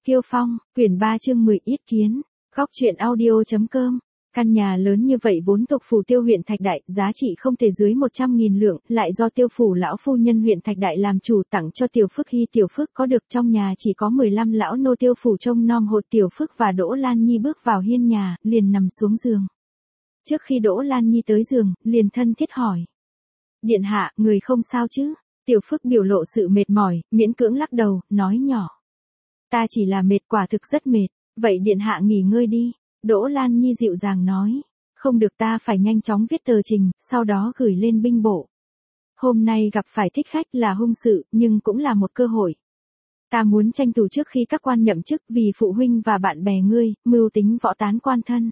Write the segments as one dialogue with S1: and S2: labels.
S1: Kiêu Phong, quyển 3 chương 10 Yết Kiến, góc truyện audio.com. Căn nhà lớn như vậy vốn thuộc phủ Tiêu huyện Thạch Đại, giá trị không thể dưới 100.000 lượng, lại do Tiêu phủ lão phu nhân huyện Thạch Đại làm chủ tặng cho Tiểu Phước Hy. Tiểu Phước có được trong nhà chỉ có 15 lão nô Tiêu phủ trông nom hộ. Tiểu Phước và Đỗ Lan Nhi bước vào hiên nhà, liền nằm xuống giường. Trước khi Đỗ Lan Nhi tới giường, liền thân thiết hỏi: "Điện hạ, người không sao chứ?" Tiểu Phước biểu lộ sự mệt mỏi, miễn cưỡng lắc đầu, nói nhỏ: "Ta chỉ là mệt, quả thực rất mệt." "Vậy điện hạ nghỉ ngơi đi." Đỗ Lan Nhi dịu dàng nói. "Không được, ta phải nhanh chóng viết tờ trình, sau đó gửi lên binh bộ. Hôm nay gặp phải thích khách là hung sự, nhưng cũng là một cơ hội. Ta muốn tranh thủ trước khi các quan nhậm chức, vì phụ huynh và bạn bè ngươi, mưu tính võ tán quan thân.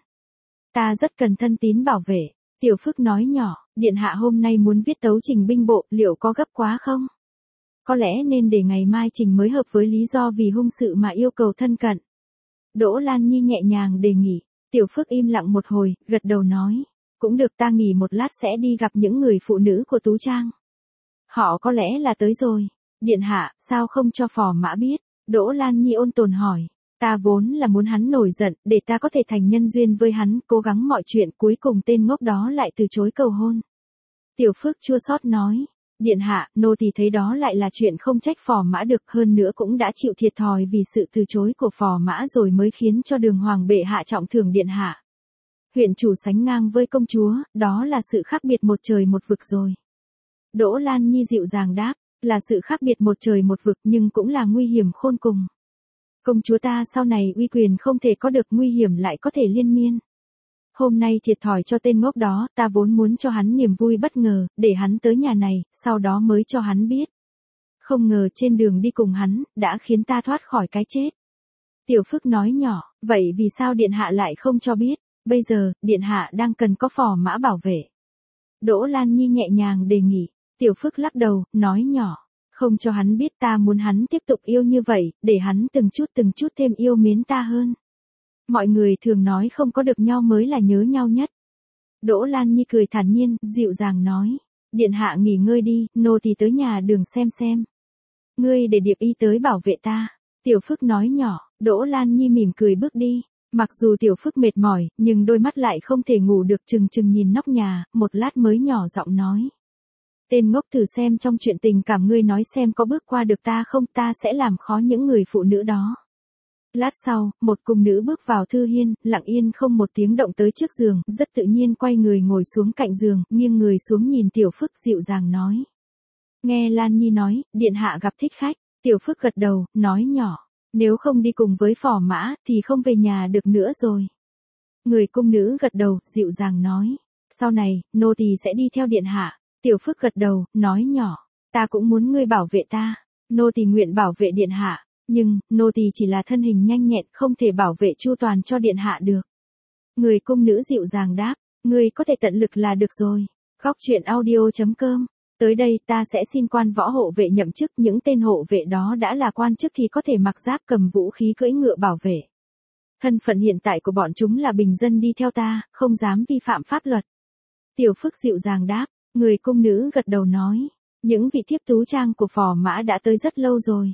S1: Ta rất cần thân tín bảo vệ." Tiểu Phước nói nhỏ: "Điện hạ hôm nay muốn viết tấu trình binh bộ, liệu có gấp quá không? Có lẽ nên để ngày mai trình mới hợp, với lý do vì hung sự mà yêu cầu thân cận." Đỗ Lan Nhi nhẹ nhàng đề nghị. Tiểu Phước im lặng một hồi, gật đầu nói: "Cũng được, ta nghỉ một lát sẽ đi gặp những người phụ nữ của Tú Trang. Họ có lẽ là tới rồi." "Điện hạ, sao không cho phò mã biết?" Đỗ Lan Nhi ôn tồn hỏi. "Ta vốn là muốn hắn nổi giận, để ta có thể thành nhân duyên với hắn, cố gắng mọi chuyện, cuối cùng tên ngốc đó lại từ chối cầu hôn." Tiểu Phước chua xót nói: "Điện hạ, nô tỳ thấy đó lại là chuyện không trách phò mã được, hơn nữa cũng đã chịu thiệt thòi vì sự từ chối của phò mã rồi mới khiến cho Đường Hoàng bệ hạ trọng thưởng điện hạ. Huyện chủ sánh ngang với công chúa, đó là sự khác biệt một trời một vực rồi." Đỗ Lan Nhi dịu dàng đáp: "Là sự khác biệt một trời một vực, nhưng cũng là nguy hiểm khôn cùng. Công chúa ta sau này uy quyền không thể có được, nguy hiểm lại có thể liên miên. Hôm nay thiệt thòi cho tên ngốc đó, ta vốn muốn cho hắn niềm vui bất ngờ, để hắn tới nhà này, sau đó mới cho hắn biết. Không ngờ trên đường đi cùng hắn, đã khiến ta thoát khỏi cái chết." Tiểu Phước nói nhỏ: "Vậy vì sao điện hạ lại không cho biết? Bây giờ, điện hạ đang cần có phò mã bảo vệ." Đỗ Lan Nhi nhẹ nhàng đề nghị. Tiểu Phước lắc đầu, nói nhỏ: "Không cho hắn biết, ta muốn hắn tiếp tục yêu như vậy, để hắn từng chút thêm yêu mến ta hơn. Mọi người thường nói không có được nhau mới là nhớ nhau nhất." Đỗ Lan Nhi cười thản nhiên, dịu dàng nói: "Điện hạ nghỉ ngơi đi, nô tỳ tới nhà Đường xem. Ngươi để Điệp Y tới bảo vệ ta." Tiểu Phước nói nhỏ. Đỗ Lan Nhi mỉm cười bước đi. Mặc dù Tiểu Phước mệt mỏi, nhưng đôi mắt lại không thể ngủ được, chừng nhìn nóc nhà, một lát mới nhỏ giọng nói: "Tên ngốc, thử xem trong chuyện tình cảm ngươi nói xem có bước qua được ta không, ta sẽ làm khó những người phụ nữ đó." Lát sau, một cung nữ bước vào thư hiên, lặng yên không một tiếng động tới trước giường, rất tự nhiên quay người ngồi xuống cạnh giường, nghiêng người xuống nhìn Tiểu Phước, dịu dàng nói: "Nghe Lan Nhi nói, điện hạ gặp thích khách." Tiểu Phước gật đầu, nói nhỏ: "Nếu không đi cùng với phò mã, thì không về nhà được nữa rồi." Người cung nữ gật đầu, dịu dàng nói: "Sau này, nô tỳ sẽ đi theo điện hạ." Tiểu Phước gật đầu, nói nhỏ: "Ta cũng muốn ngươi bảo vệ ta." "Nô tỳ nguyện bảo vệ điện hạ, nhưng, nô tỳ chỉ là thân hình nhanh nhẹn, không thể bảo vệ chu toàn cho điện hạ được." Người cung nữ dịu dàng đáp: "Ngươi có thể tận lực là được rồi." Góc truyện audio.com. Tới đây ta sẽ xin quan võ hộ vệ nhậm chức, những tên hộ vệ đó đã là quan chức thì có thể mặc giáp, cầm vũ khí, cưỡi ngựa bảo vệ. Thân phận hiện tại của bọn chúng là bình dân đi theo ta, không dám vi phạm pháp luật." Tiểu Phước dịu dàng đáp. Người cung nữ gật đầu nói: "Những vị thiếp Tú Trang của phò mã đã tới rất lâu rồi.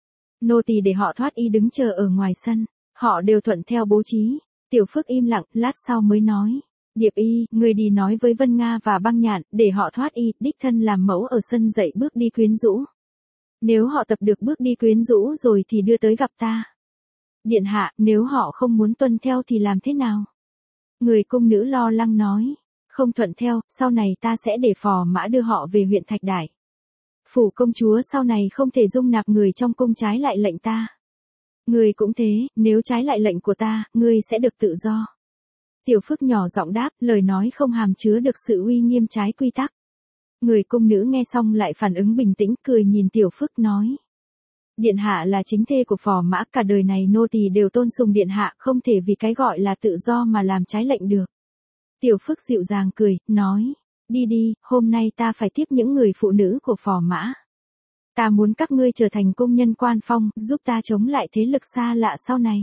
S1: Nô tỳ để họ thoát y đứng chờ ở ngoài sân, họ đều thuận theo bố trí." Tiểu Phước im lặng, lát sau mới nói: "Điệp Y, người đi nói với Vân Nga và Băng Nhạn, để họ thoát y, đích thân làm mẫu ở sân dạy bước đi quyến rũ. Nếu họ tập được bước đi quyến rũ rồi thì đưa tới gặp ta." "Điện hạ, nếu họ không muốn tuân theo thì làm thế nào?" Người cung nữ lo lắng nói: "Không thuận theo, sau này ta sẽ để phò mã đưa họ về huyện Thạch Đại. Phủ công chúa sau này không thể dung nạp người trong cung trái lại lệnh ta. Ngươi cũng thế, nếu trái lại lệnh của ta, ngươi sẽ được tự do." Tiểu Phước nhỏ giọng đáp, lời nói không hàm chứa được sự uy nghiêm trái quy tắc. Người cung nữ nghe xong lại phản ứng bình tĩnh, cười nhìn Tiểu Phước nói: "Điện hạ là chính thê của phò mã, cả đời này nô tỳ đều tôn sùng điện hạ, không thể vì cái gọi là tự do mà làm trái lệnh được." Tiểu Phước dịu dàng cười, nói: "Đi đi, hôm nay ta phải tiếp những người phụ nữ của phò mã. Ta muốn các ngươi trở thành công nhân quan phong, giúp ta chống lại thế lực xa lạ sau này.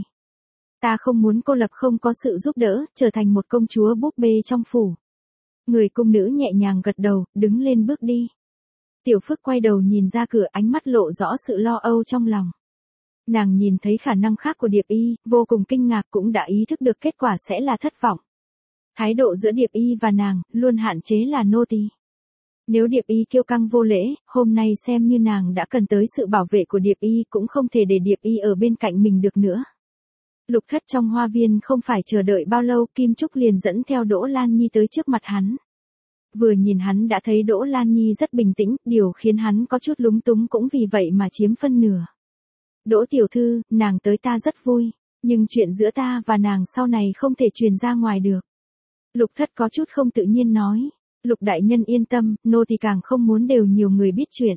S1: Ta không muốn cô lập không có sự giúp đỡ, trở thành một công chúa búp bê trong phủ." Người cung nữ nhẹ nhàng gật đầu, đứng lên bước đi. Tiểu Phước quay đầu nhìn ra cửa, ánh mắt lộ rõ sự lo âu trong lòng. Nàng nhìn thấy khả năng khác của Điệp Y, vô cùng kinh ngạc cũng đã ý thức được kết quả sẽ là thất vọng. Thái độ giữa Điệp Y và nàng, luôn hạn chế là nô tỳ. Nếu Điệp Y kiêu căng vô lễ, hôm nay xem như nàng đã cần tới sự bảo vệ của Điệp Y cũng không thể để Điệp Y ở bên cạnh mình được nữa. Lục Thất trong hoa viên không phải chờ đợi bao lâu, Kim Trúc liền dẫn theo Đỗ Lan Nhi tới trước mặt hắn. Vừa nhìn hắn đã thấy Đỗ Lan Nhi rất bình tĩnh, điều khiến hắn có chút lúng túng cũng vì vậy mà chiếm phân nửa. Đỗ tiểu thư, nàng tới ta rất vui, nhưng chuyện giữa ta và nàng sau này không thể truyền ra ngoài được. Lục Thất có chút không tự nhiên nói. Lục đại nhân yên tâm, nô tỳ càng không muốn đều nhiều người biết chuyện.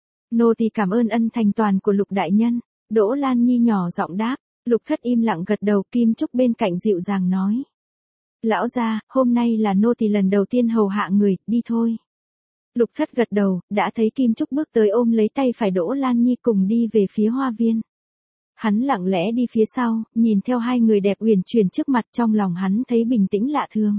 S1: Nô tỳ cảm ơn ân thành toàn của Lục đại nhân. Đỗ Lan Nhi nhỏ giọng đáp. Lục Thất im lặng gật đầu, Kim Trúc bên cạnh dịu dàng nói. Lão gia, hôm nay là nô tỳ lần đầu tiên hầu hạ người, đi thôi. Lục Thất gật đầu, đã thấy Kim Trúc bước tới ôm lấy tay phải Đỗ Lan Nhi cùng đi về phía hoa viên. Hắn lặng lẽ đi phía sau, nhìn theo hai người đẹp uyển chuyển trước mặt, trong lòng hắn thấy bình tĩnh lạ thường.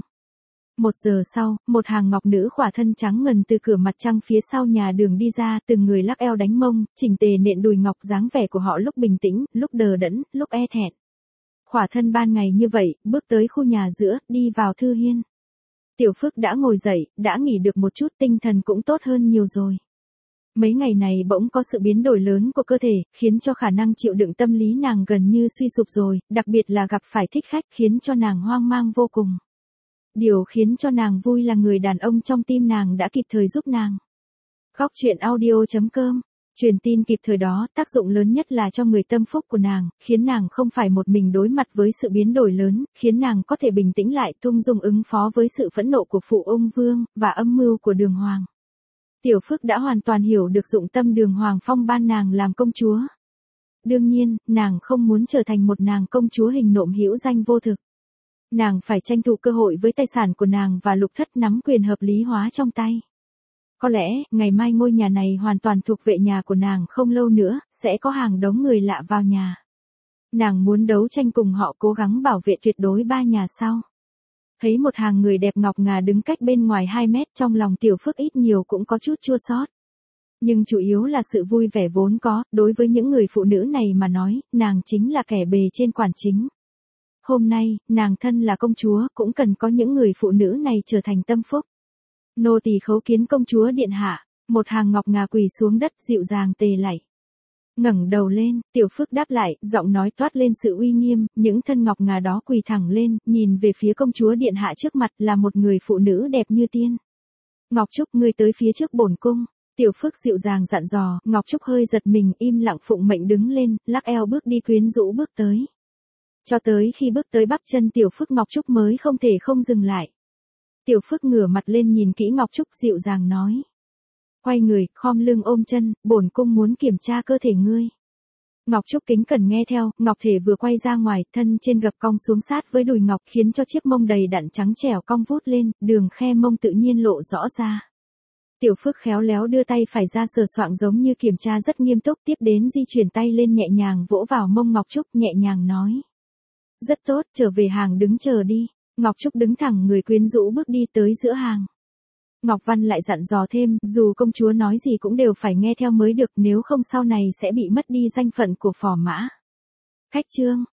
S1: 1 giờ sau, một hàng ngọc nữ khỏa thân trắng ngần từ cửa mặt trăng phía sau nhà đường đi ra, từng người lắc eo đánh mông, chỉnh tề nện đùi ngọc, dáng vẻ của họ lúc bình tĩnh, lúc đờ đẫn, lúc e thẹn. Khỏa thân ban ngày như vậy, bước tới khu nhà giữa, đi vào thư hiên. Tiểu Phước đã ngồi dậy, đã nghỉ được một chút, tinh thần cũng tốt hơn nhiều rồi. Mấy ngày này bỗng có sự biến đổi lớn của cơ thể, khiến cho khả năng chịu đựng tâm lý nàng gần như suy sụp rồi, đặc biệt là gặp phải thích khách khiến cho nàng hoang mang vô cùng. Điều khiến cho nàng vui là người đàn ông trong tim nàng đã kịp thời giúp nàng. Góc truyện audio.com. Truyền tin kịp thời đó, tác dụng lớn nhất là cho người tâm phúc của nàng, khiến nàng không phải một mình đối mặt với sự biến đổi lớn, khiến nàng có thể bình tĩnh lại, ung dung ứng phó với sự phẫn nộ của phụ ông Vương, và âm mưu của Đường Hoàng. Tiểu Phước đã hoàn toàn hiểu được dụng tâm Đường Hoàng phong ban nàng làm công chúa. Đương nhiên, nàng không muốn trở thành một nàng công chúa hình nộm hữu danh vô thực. Nàng phải tranh thủ cơ hội với tài sản của nàng và Lục Thất nắm quyền hợp lý hóa trong tay. Có lẽ, ngày mai ngôi nhà này hoàn toàn thuộc về nhà của nàng, không lâu nữa, sẽ có hàng đống người lạ vào nhà. Nàng muốn đấu tranh cùng họ, cố gắng bảo vệ tuyệt đối 3 nhà sau. Thấy một hàng người đẹp ngọc ngà đứng cách bên ngoài 2 mét, trong lòng Tiểu Phước ít nhiều cũng có chút chua xót. Nhưng chủ yếu là sự vui vẻ vốn có, đối với những người phụ nữ này mà nói, nàng chính là kẻ bề trên quản chính. Hôm nay, nàng thân là công chúa, cũng cần có những người phụ nữ này trở thành tâm phúc. Nô tỳ khấu kiến công chúa điện hạ, một hàng ngọc ngà quỳ xuống đất dịu dàng tề lạy. Ngẩng đầu lên, Tiểu Phước đáp lại, giọng nói toát lên sự uy nghiêm, những thân ngọc ngà đó quỳ thẳng lên, nhìn về phía công chúa điện hạ trước mặt là một người phụ nữ đẹp như tiên. Ngọc Trúc, ngươi tới phía trước bổn cung. Tiểu Phước dịu dàng dặn dò, Ngọc Trúc hơi giật mình, im lặng phụng mệnh đứng lên, lắc eo bước đi quyến rũ bước tới. Cho tới khi bước tới bắp chân Tiểu Phước, Ngọc Trúc mới không thể không dừng lại. Tiểu Phước ngửa mặt lên nhìn kỹ Ngọc Trúc, dịu dàng nói. Quay người, khom lưng ôm chân, bổn cung muốn kiểm tra cơ thể ngươi. Ngọc Trúc kính cẩn nghe theo, Ngọc thể vừa quay ra ngoài, thân trên gập cong xuống sát với đùi ngọc, khiến cho chiếc mông đầy đặn trắng trẻo cong vút lên, đường khe mông tự nhiên lộ rõ ra. Tiểu Phước khéo léo đưa tay phải ra sờ soạng giống như kiểm tra rất nghiêm túc, tiếp đến di chuyển tay lên nhẹ nhàng vỗ vào mông Ngọc Trúc, nhẹ nhàng nói. Rất tốt, trở về hàng đứng chờ đi. Ngọc Trúc đứng thẳng người quyến rũ bước đi tới giữa hàng. Ngọc Văn lại dặn dò thêm, dù công chúa nói gì cũng đều phải nghe theo mới được, nếu không sau này sẽ bị mất đi danh phận của phò mã. Khách trương,